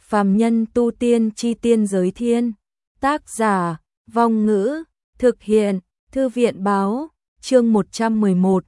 Phàm nhân tu tiên chi tiên giới thiên. Tác giả, Vong Ngữ, thực hiện, Thư viện báo, chương 111,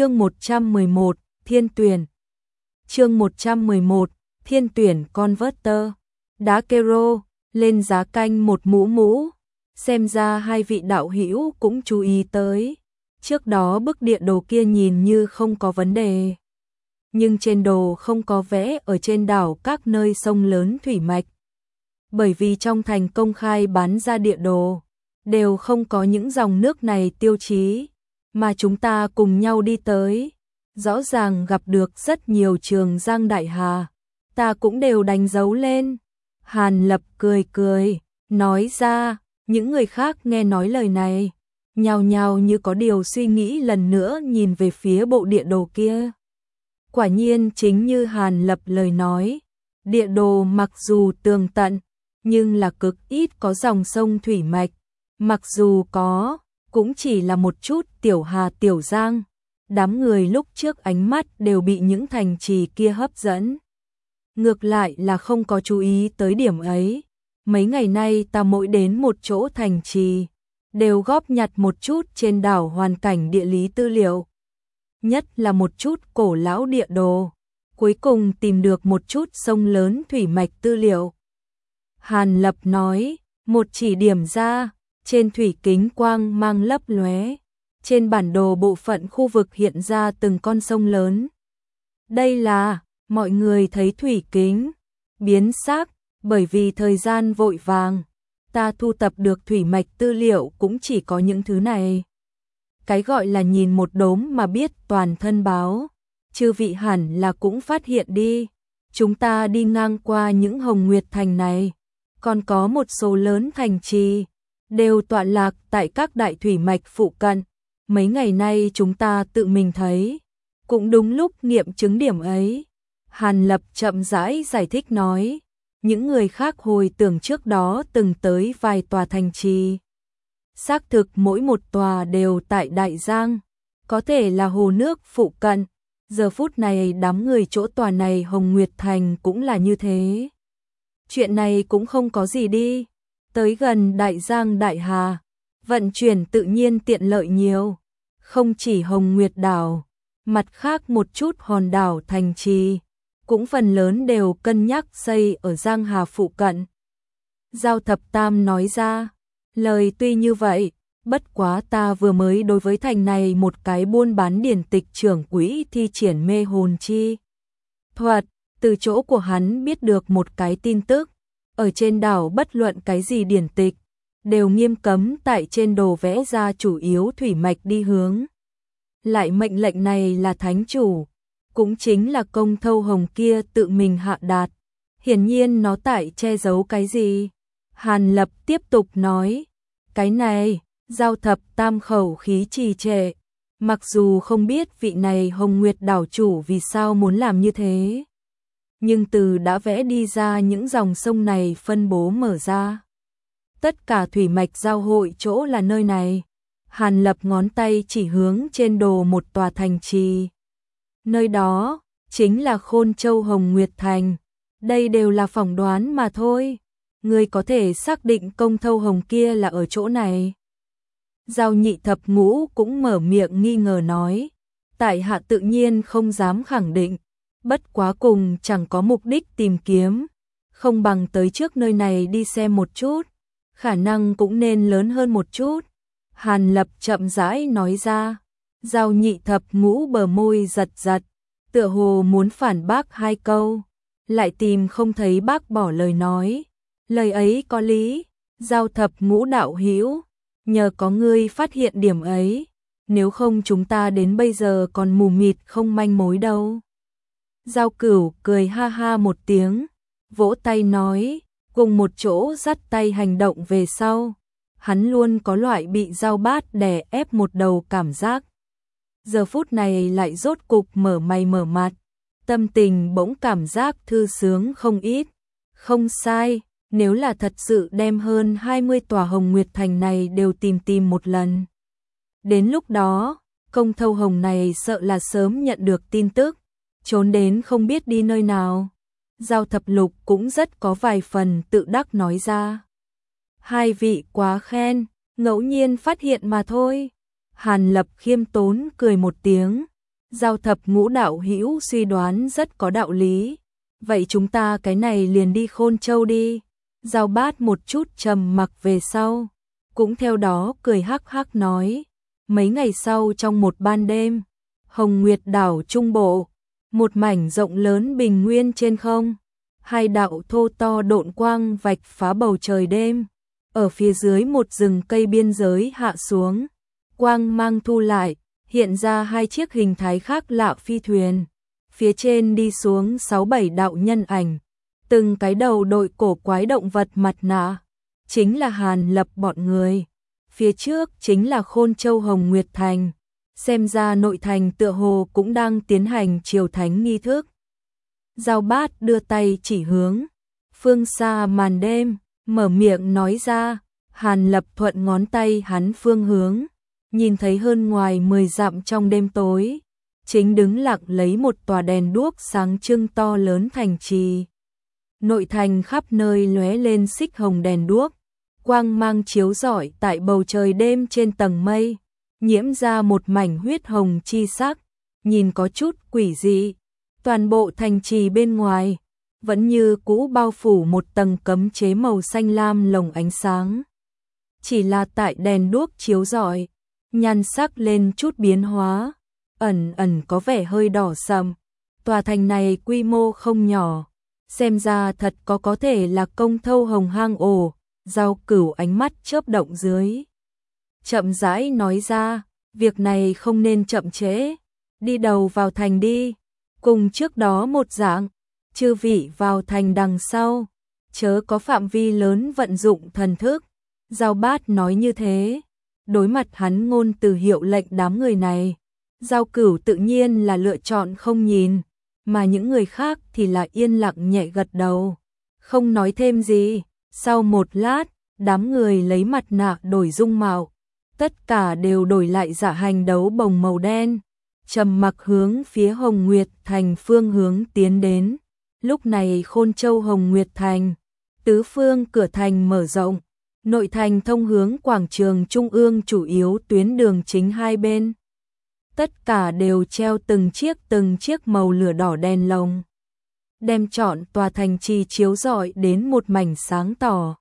Thiên tuyển. Chương 111, Thiên tuyển Converter. Đá kero, lên giá canh một mũ. Xem ra hai vị đạo hữu cũng chú ý tới. Trước đó bức địa đồ kia nhìn như không có vấn đề. Nhưng trên đồ không có vẽ ở trên đảo các nơi sông lớn thủy mạch. Bởi vì trong thành công khai bán ra địa đồ, đều không có những dòng nước này tiêu chí, mà chúng ta cùng nhau đi tới. Rõ ràng gặp được rất nhiều Trường Giang Đại Hà, ta cũng đều đánh dấu lên. Hàn Lập cười, nói ra, những người khác nghe nói lời này, nhao nhao như có điều suy nghĩ lần nữa nhìn về phía bộ địa đồ kia. Quả nhiên chính như Hàn Lập lời nói, địa đồ mặc dù tường tận, nhưng là cực ít có dòng sông thủy mạch, mặc dù có, cũng chỉ là một chút tiểu hà tiểu giang. Đám người lúc trước ánh mắt đều bị những thành trì kia hấp dẫn. Ngược lại là không có chú ý tới điểm ấy. Mấy ngày nay ta mỗi đến một chỗ thành trì, đều góp nhặt một chút trên đảo hoàn cảnh địa lý tư liệu. Nhất là một chút cổ lão địa đồ. Cuối cùng tìm được một chút sông lớn thủy mạch tư liệu. Hàn Lập nói, một chỉ điểm ra, trên thủy kính quang mang lấp lóe. Trên bản đồ bộ phận khu vực hiện ra từng con sông lớn. Đây là, mọi người thấy thủy kính biến sắc, bởi vì thời gian vội vàng, ta thu tập được thủy mạch tư liệu cũng chỉ có những thứ này. Cái gọi là nhìn một đốm mà biết toàn thân báo, chư vị hẳn là cũng phát hiện đi. Chúng ta đi ngang qua những Hồng Nguyệt thành này, còn có một số lớn thành trì, đều tọa lạc tại các đại thủy mạch phụ cận. Mấy ngày nay chúng ta tự mình thấy, cũng đúng lúc nghiệm chứng điểm ấy. Hàn Lập chậm rãi giải thích nói, những người khác hồi tưởng trước đó từng tới vài tòa thành trì. Xác thực mỗi một tòa đều tại Đại Giang, có thể là hồ nước phụ cận. Giờ phút này đám người chỗ tòa này Hồng Nguyệt Thành cũng là như thế. Chuyện này cũng không có gì đi, tới gần Đại Giang Đại Hà, vận chuyển tự nhiên tiện lợi nhiều. Không chỉ Hồng Nguyệt đảo, mặt khác một chút hòn đảo thành trì, cũng phần lớn đều cân nhắc xây ở Giang Hà phụ cận. Giao Thập Tam nói ra, lời tuy như vậy, bất quá ta vừa mới đối với thành này một cái buôn bán điển tịch trưởng quỹ thi triển mê hồn chi thuật, từ chỗ của hắn biết được một cái tin tức, ở trên đảo bất luận cái gì điển tịch, đều nghiêm cấm tại trên đồ vẽ ra chủ yếu thủy mạch đi hướng. Lại mệnh lệnh này là thánh chủ, cũng chính là Công Thâu Hồng kia tự mình hạ đạt. Hiển nhiên nó tại che giấu cái gì? Hàn Lập tiếp tục nói, cái này, Giao Thập Tam khẩu khí trì trệ, mặc dù không biết vị này Hồng Nguyệt đảo chủ vì sao muốn làm như thế, nhưng từ đã vẽ đi ra những dòng sông này phân bố mở ra. Tất cả thủy mạch giao hội chỗ là nơi này. Hàn Lập ngón tay chỉ hướng trên đồ một tòa thành trì. Nơi đó, chính là Khôn Châu Hồng Nguyệt Thành. Đây đều là phỏng đoán mà thôi. Người có thể xác định Công Thâu Hồng kia là ở chỗ này. Giao Nhị Thập Ngũ cũng mở miệng nghi ngờ nói. Tại hạ tự nhiên không dám khẳng định. Bất quá cùng chẳng có mục đích tìm kiếm. Không bằng tới trước nơi này đi xem một chút. Khả năng cũng nên lớn hơn một chút. Hàn Lập chậm rãi nói ra. Giao Nhị Thập Ngũ bờ môi giật giật, tựa hồ muốn phản bác hai câu, lại tìm không thấy bác bỏ lời nói. Lời ấy có lý, Giao Thập Ngũ đạo hữu, nhờ có ngươi phát hiện điểm ấy, nếu không chúng ta đến bây giờ còn mù mịt không manh mối đâu. Giao Cửu cười ha ha một tiếng, vỗ tay nói, cùng một chỗ dắt tay hành động về sau. Hắn luôn có loại bị Giao Bát đè ép một đầu cảm giác. Giờ phút này lại rốt cục mở mày mở mặt, tâm tình bỗng cảm giác thư sướng không ít. Không sai, nếu là thật sự đem hơn 20 tòa Hồng Nguyệt Thành này đều tìm một lần. Đến lúc đó, Công Thâu Hồng này sợ là sớm nhận được tin tức, trốn đến không biết đi nơi nào. Giao Thập Lục cũng rất có vài phần tự đắc nói ra. Hai vị quá khen, ngẫu nhiên phát hiện mà thôi. Hàn Lập khiêm tốn cười một tiếng. Giao Thập Ngũ đạo hữu suy đoán rất có đạo lý. Vậy chúng ta cái này liền đi Khôn Châu đi. Giao Bát một chút trầm mặc về sau, cũng theo đó cười hắc hắc nói. Mấy ngày sau trong một ban đêm, Hồng Nguyệt đảo trung bộ, một mảnh rộng lớn bình nguyên trên không, hai đạo thô to độn quang vạch phá bầu trời đêm, ở phía dưới một rừng cây biên giới hạ xuống, quang mang thu lại, hiện ra hai chiếc hình thái khác lạ phi thuyền, phía trên đi xuống 6-7 đạo nhân ảnh, từng cái đầu đội cổ quái động vật mặt nạ, chính là Hàn Lập bọn người. Phía trước chính là Khôn Châu Hồng Nguyệt Thành, xem ra nội thành tựa hồ cũng đang tiến hành triều thánh nghi thức. Giao Bát đưa tay chỉ hướng phương xa màn đêm, mở miệng nói ra. Hàn Lập thuận ngón tay hắn phương hướng, nhìn thấy hơn ngoài 10 dặm trong đêm tối, chính đứng lặng lấy một tòa đèn đuốc sáng trưng to lớn thành trì. Nội thành khắp nơi lóe lên xích hồng đèn đuốc, quang mang chiếu rọi tại bầu trời đêm trên tầng mây, nhiễm ra một mảnh huyết hồng chi sắc, nhìn có chút quỷ dị. Toàn bộ thành trì bên ngoài vẫn như cũ bao phủ một tầng cấm chế màu xanh lam lồng ánh sáng. Chỉ là tại đèn đuốc chiếu rọi, nhan sắc lên chút biến hóa, ẩn ẩn có vẻ hơi đỏ sậm. Tòa thành này quy mô không nhỏ, xem ra thật có thể là công thâu hồng hang ổ. Giao Cửu ánh mắt chớp động dưới, chậm rãi nói ra, việc này không nên chậm trễ, đi đầu vào thành đi, cùng trước đó một dạng, chư vị vào thành đằng sau, chớ có phạm vi lớn vận dụng thần thức. Giao Bát nói như thế, đối mặt hắn ngôn từ hiệu lệnh đám người này, Giao Cửu tự nhiên là lựa chọn không nhìn, mà những người khác thì là yên lặng nhẹ gật đầu, không nói thêm gì. Sau một lát, đám người lấy mặt nạ đổi dung mạo, tất cả đều đổi lại dạ hành đấu bồng màu đen, trầm mặc hướng phía Hồng Nguyệt Thành phương hướng tiến đến. Lúc này Khôn Châu Hồng Nguyệt Thành, tứ phương cửa thành mở rộng, nội thành thông hướng quảng trường trung ương chủ yếu tuyến đường chính hai bên. Tất cả đều treo từng chiếc màu lửa đỏ đèn lồng, đem trọn tòa thành trì chiếu rọi đến một mảnh sáng tỏ.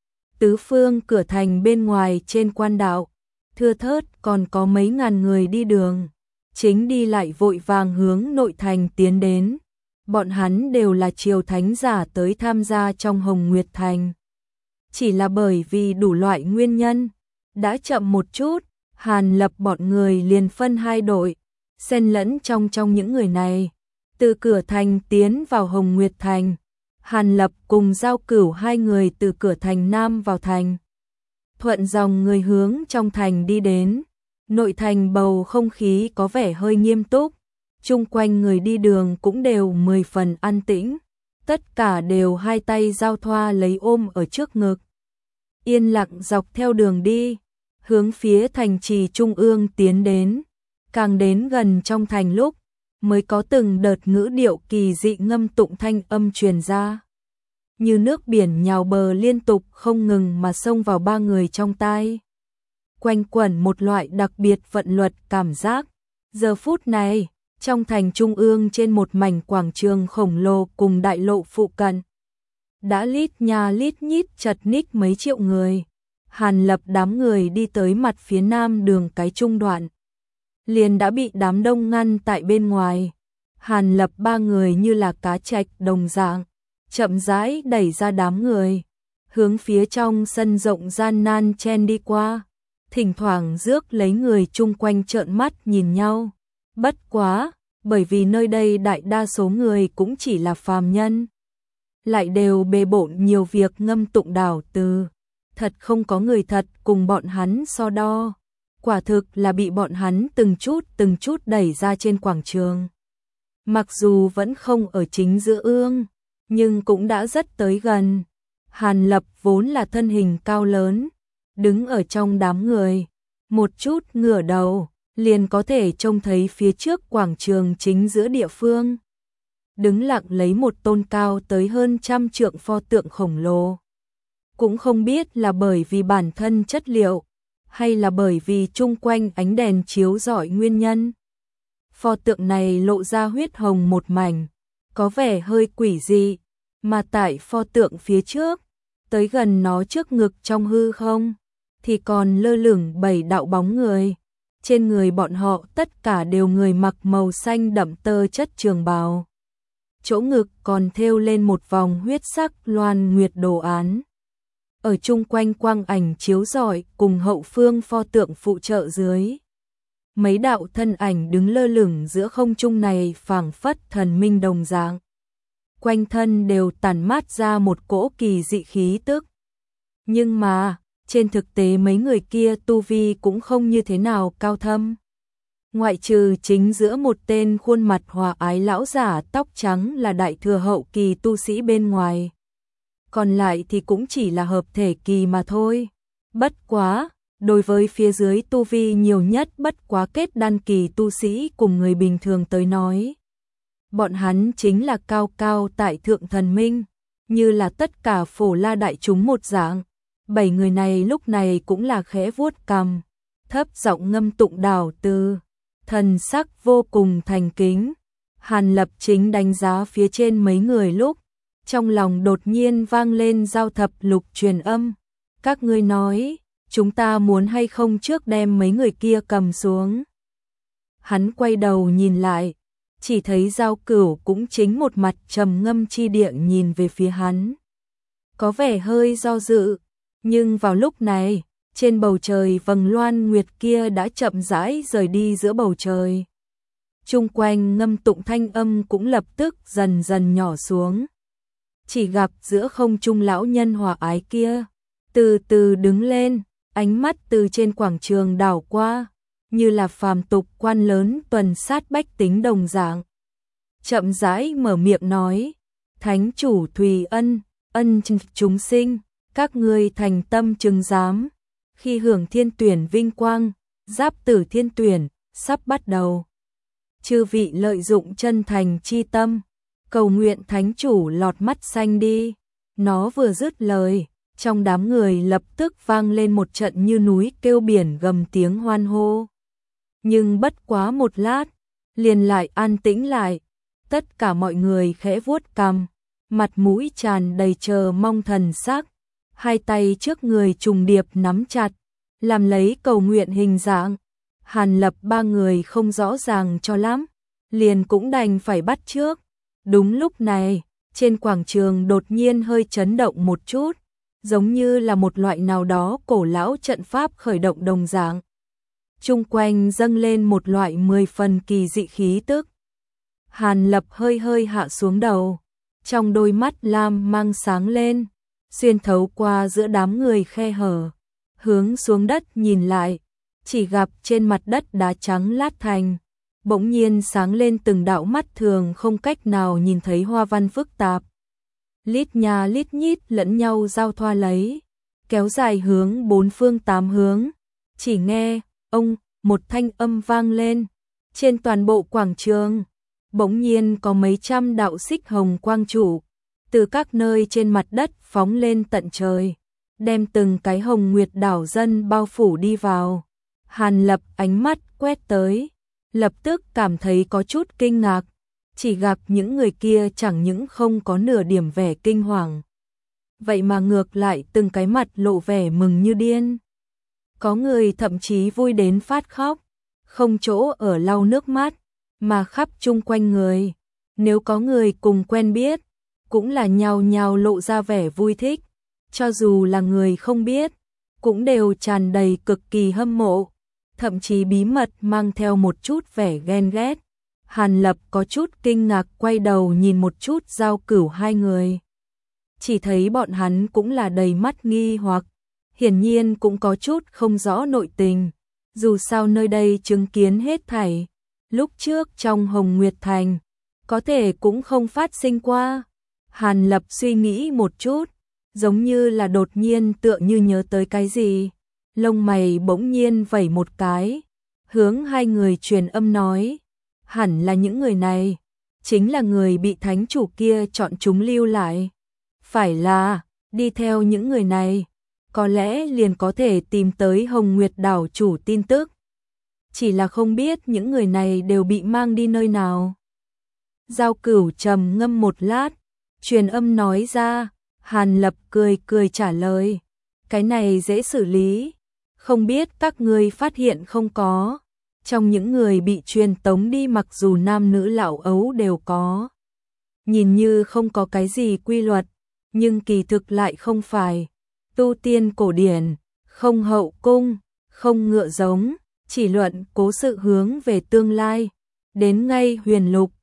Tứ phương cửa thành bên ngoài trên quan đạo, thưa thớt còn có mấy ngàn người đi đường, chính đi lại vội vàng hướng nội thành tiến đến. Bọn hắn đều là triều thánh giả tới tham gia trong Hồng Nguyệt Thành. Chỉ là bởi vì đủ loại nguyên nhân, đã chậm một chút, Hàn Lập bọn người liền phân hai đội, xen lẫn trong những người này. Từ cửa thành tiến vào Hồng Nguyệt Thành, Hàn Lập cùng Giao Cửu hai người từ cửa thành Nam vào thành. Thuận dòng người hướng trong thành đi đến, nội thành bầu không khí có vẻ hơi nghiêm túc, chung quanh người đi đường cũng đều 10 phần an tĩnh, tất cả đều hai tay giao thoa lấy ôm ở trước ngực. Yên lặng dọc theo đường đi, hướng phía thành trì trung ương tiến đến, càng đến gần trong thành lúc, mới có từng đợt ngữ điệu kỳ dị ngâm tụng thanh âm truyền ra. Như nước biển nhào bờ liên tục không ngừng mà xông vào ba người trong tai. Quanh quẩn một loại đặc biệt vận luật cảm giác. Giờ phút này, trong thành trung ương trên một mảnh quảng trường khổng lồ cùng đại lộ phụ cận, đã lít nha lít nhít chật ních mấy triệu người. Hàn Lập đám người đi tới mặt phía nam đường cái trung đoạn, liền đã bị đám đông ngăn tại bên ngoài. Hàn Lập ba người như là cá trạch đồng dạng, chậm rãi đẩy ra đám người, hướng phía trong sân rộng gian nan chen đi qua, thỉnh thoảng rước lấy người chung quanh trợn mắt nhìn nhau. Bất quá, bởi vì nơi đây đại đa số người cũng chỉ là phàm nhân, lại đều bề bộn nhiều việc ngâm tụng đảo từ, thật không có người thật cùng bọn hắn so đo. Quả thực là bị bọn hắn từng chút đẩy ra trên quảng trường. Mặc dù vẫn không ở chính giữa ương, nhưng cũng đã rất tới gần. Hàn Lập vốn là thân hình cao lớn, đứng ở trong đám người, một chút ngửa đầu, liền có thể trông thấy phía trước quảng trường chính giữa địa phương. đứng lặng lấy một tôn cao tới hơn 100 trượng pho tượng khổng lồ. Cũng không biết là bởi vì bản thân chất liệu, hay là bởi vì chung quanh ánh đèn chiếu rọi nguyên nhân. Pho tượng này lộ ra huyết hồng một mảnh, có vẻ hơi quỷ dị, mà tại pho tượng phía trước, tới gần nó trước ngực trong hư không, thì còn lơ lửng 7 đạo bóng người. Trên người bọn họ tất cả đều người mặc màu xanh đậm tơ chất trường bào. Chỗ ngực còn thêu lên một vòng huyết sắc loan nguyệt đồ án. Ở chung quanh quang ảnh chiếu rọi cùng hậu phương pho tượng phụ trợ dưới. Mấy đạo thân ảnh đứng lơ lửng giữa không trung này phảng phất thần minh đồng dạng. Quanh thân đều tản mát ra một cỗ kỳ dị khí tức. Nhưng mà, trên thực tế mấy người kia tu vi cũng không như thế nào cao thâm. Ngoại trừ chính giữa một tên khuôn mặt hòa ái lão giả tóc trắng là đại thừa hậu kỳ tu sĩ bên ngoài. Còn lại thì cũng chỉ là hợp thể kỳ mà thôi. Bất quá, đối với phía dưới tu vi nhiều nhất bất quá kết đan kỳ tu sĩ cùng người bình thường tới nói. Bọn hắn chính là cao cao tại thượng thần minh, như là tất cả phổ la đại chúng một dạng. 7 người này lúc này cũng là khẽ vuốt cằm, thấp giọng ngâm tụng đảo từ, thần sắc vô cùng thành kính. Hàn Lập chính đánh giá phía trên mấy người lúc, trong lòng đột nhiên vang lên giao thập lục truyền âm. Các ngươi nói, chúng ta muốn hay không trước đem mấy người kia cầm xuống. Hắn quay đầu nhìn lại, chỉ thấy Giao Cửu cũng chính một mặt trầm ngâm chi địa nhìn về phía hắn. Có vẻ hơi do dự, nhưng vào lúc này, trên bầu trời vầng loan nguyệt kia đã chậm rãi rời đi giữa bầu trời. Chung quanh ngâm tụng thanh âm cũng lập tức dần dần nhỏ xuống. Chỉ gặp giữa không trung lão nhân hòa ái kia, từ từ đứng lên, ánh mắt từ trên quảng trường đảo qua, như là phàm tục quan lớn tuần sát bách tính đồng dạng. Chậm rãi mở miệng nói, Thánh chủ Thùy Ân, ân chúng sinh, các ngươi thành tâm chứng giám, khi hưởng thiên tuyển vinh quang, giáp tử thiên tuyển, sắp bắt đầu. Chư vị lợi dụng chân thành chi tâm, cầu nguyện thánh chủ lọt mắt xanh đi. Nó vừa dứt lời, trong đám người lập tức vang lên một trận như núi kêu biển gầm tiếng hoan hô. Nhưng bất quá một lát, liền lại an tĩnh lại. Tất cả mọi người khẽ vuốt cằm, mặt mũi tràn đầy chờ mong thần sắc, hai tay trước người trùng điệp nắm chặt, làm lấy cầu nguyện hình dạng. Hàn Lập ba người không rõ ràng cho lắm, liền cũng đành phải bắt trước. Đúng lúc này, trên quảng trường đột nhiên hơi chấn động một chút, giống như là một loại nào đó cổ lão trận pháp khởi động đồng dạng. Chung quanh dâng lên một loại 10 phần kỳ dị khí tức. Hàn Lập hơi hơi hạ xuống đầu, trong đôi mắt lam mang sáng lên, xuyên thấu qua giữa đám người khe hở, hướng xuống đất nhìn lại, chỉ gặp trên mặt đất đá trắng lát thành, bỗng nhiên sáng lên từng đạo mắt thường không cách nào nhìn thấy hoa văn phức tạp. Lít nhà lít nhít lẫn nhau giao thoa lấy, kéo dài hướng bốn phương tám hướng. Chỉ nghe, ông, một thanh âm vang lên, trên toàn bộ quảng trường, bỗng nhiên có mấy trăm đạo xích hồng quang trụ, từ các nơi trên mặt đất phóng lên tận trời, đem từng cái hồng nguyệt đảo dân bao phủ đi vào. Hàn Lập ánh mắt quét tới, lập tức cảm thấy có chút kinh ngạc, chỉ gặp những người kia chẳng những không có nửa điểm vẻ kinh hoàng, vậy mà ngược lại từng cái mặt lộ vẻ mừng như điên. Có người thậm chí vui đến phát khóc, không chỗ ở lau nước mắt, mà khắp chung quanh người, nếu có người cùng quen biết, cũng là nhao nhao lộ ra vẻ vui thích, cho dù là người không biết, cũng đều tràn đầy cực kỳ hâm mộ, thậm chí bí mật mang theo một chút vẻ ghen ghét. Hàn Lập có chút kinh ngạc quay đầu nhìn một chút Giao Cửu hai người. Chỉ thấy bọn hắn cũng là đầy mắt nghi hoặc, hiển nhiên cũng có chút không rõ nội tình, dù sao nơi đây chứng kiến hết thảy, lúc trước trong Hồng Nguyệt Thành, có thể cũng không phát sinh qua. Hàn Lập suy nghĩ một chút, giống như là đột nhiên tựa như nhớ tới cái gì, lông mày bỗng nhiên vẩy một cái, hướng hai người truyền âm nói, hẳn là những người này, chính là người bị thánh chủ kia chọn chúng lưu lại. Phải là, đi theo những người này, có lẽ liền có thể tìm tới Hồng Nguyệt đảo chủ tin tức. Chỉ là không biết những người này đều bị mang đi nơi nào. Giao Cửu trầm ngâm một lát, truyền âm nói ra, Hàn Lập cười cười trả lời. Cái này dễ xử lý, không biết các ngươi phát hiện không có. Trong những người bị truyền tống đi mặc dù nam nữ lão ấu đều có. Nhìn như không có cái gì quy luật, nhưng kỳ thực lại không phải. Tu tiên cổ điển, không hậu cung, không ngựa giống, chỉ luận cố sự hướng về tương lai. Đến ngay huyền lục,